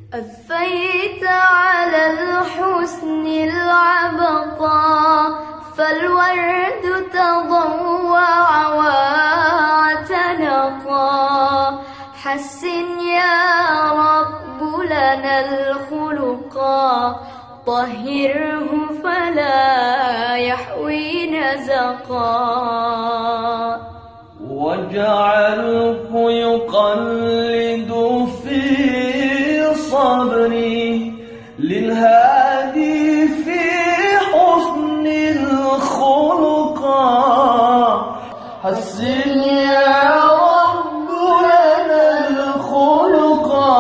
أثيت على الحسن العبقى، فالورد تضوع واعتنقا. حسن يا رب لنا الخلقا، طهره فلا يحوي نزقا. واجعله يقلد في صبري للهادي في حسن الخلقا. حسن يا رب لنا الخلقا،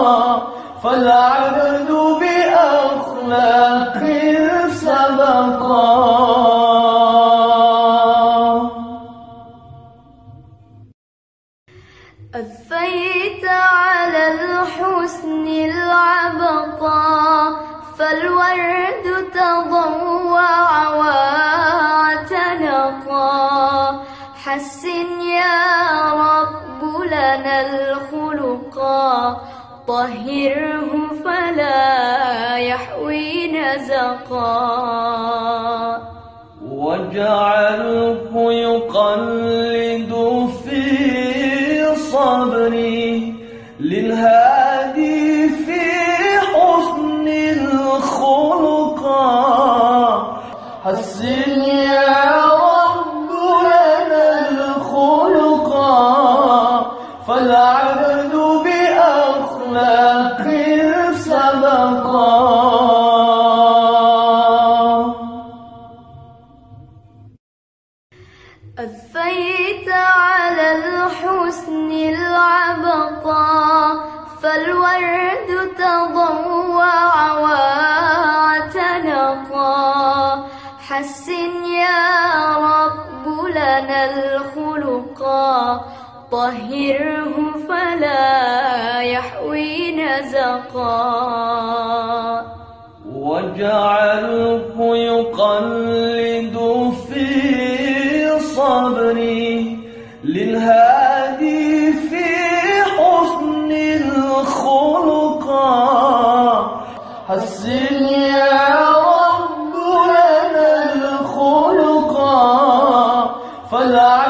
فالعبد بأخلاق سبقا. أثيت على الحسن العبقى، فالورد تضوع واعتنقا. حسن يا رب لنا الخلقا، طهره فلا يحوي نزقا. واجعله يقلد في صبري للهادي في حسن الخلقا. حسن يا رب لنا الخلقا، فالعبد بأخلاق سبقا. أثيت على الحسن العبقى، فالورد تضوع واعتنقا. حسن يا رب لنا الخلقا، طهره فلا يحوي نزقا. واجعله يقلد في صبري للهادي في حسن الخلقا. حسن يا رب لنا الخلقا، فالعبد